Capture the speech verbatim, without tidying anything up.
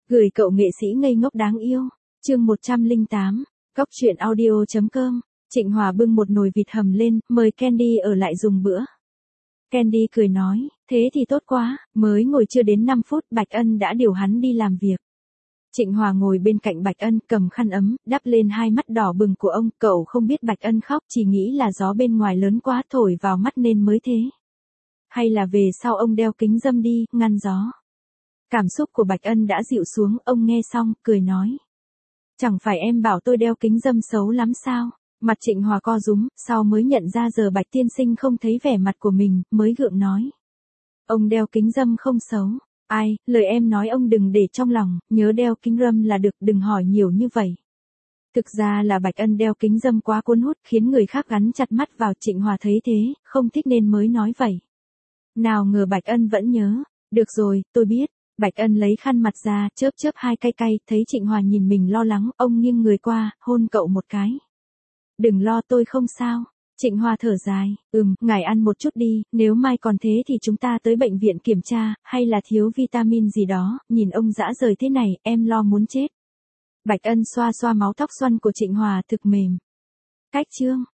Gửi cậu nghệ sĩ ngây ngốc đáng yêu. Chương một trăm lẻ tám, Cóc truyện audio chấm com. Trịnh Hòa bưng một nồi vịt hầm lên, mời Candy ở lại dùng bữa. Candy cười nói, thế thì tốt quá, mới ngồi chưa đến năm phút, Bạch Ân đã điều hắn đi làm việc. Trịnh Hòa ngồi bên cạnh Bạch Ân, cầm khăn ấm, đắp lên hai mắt đỏ bừng của ông, cậu không biết Bạch Ân khóc, chỉ nghĩ là gió bên ngoài lớn quá thổi vào mắt nên mới thế. Hay là về sau ông đeo kính râm đi, ngăn gió. Cảm xúc của Bạch Ân đã dịu xuống, ông nghe xong, cười nói. Chẳng phải em bảo tôi đeo kính râm xấu lắm sao? Mặt Trịnh Hòa co rúm, sau mới nhận ra giờ Bạch tiên sinh không thấy vẻ mặt của mình, mới gượng nói. Ông đeo kính râm không xấu. Ai, lời em nói ông đừng để trong lòng, nhớ đeo kính râm là được, đừng hỏi nhiều như vậy. Thực ra là Bạch Ân đeo kính râm quá cuốn hút, khiến người khác gắn chặt mắt vào. Trịnh Hòa thấy thế, không thích nên mới nói vậy. Nào ngờ Bạch Ân vẫn nhớ. Được rồi, tôi biết. Bạch Ân lấy khăn mặt ra, chớp chớp hai cay cay, thấy Trịnh Hòa nhìn mình lo lắng, ông nghiêng người qua, hôn cậu một cái. Đừng lo, tôi không sao. Trịnh Hòa thở dài, ừm, ngài ăn một chút đi, nếu mai còn thế thì chúng ta tới bệnh viện kiểm tra, hay là thiếu vitamin gì đó, nhìn ông dã rời thế này, em lo muốn chết. Bạch Ân xoa xoa máu tóc xoăn của Trịnh Hòa, thực mềm. Cách chương.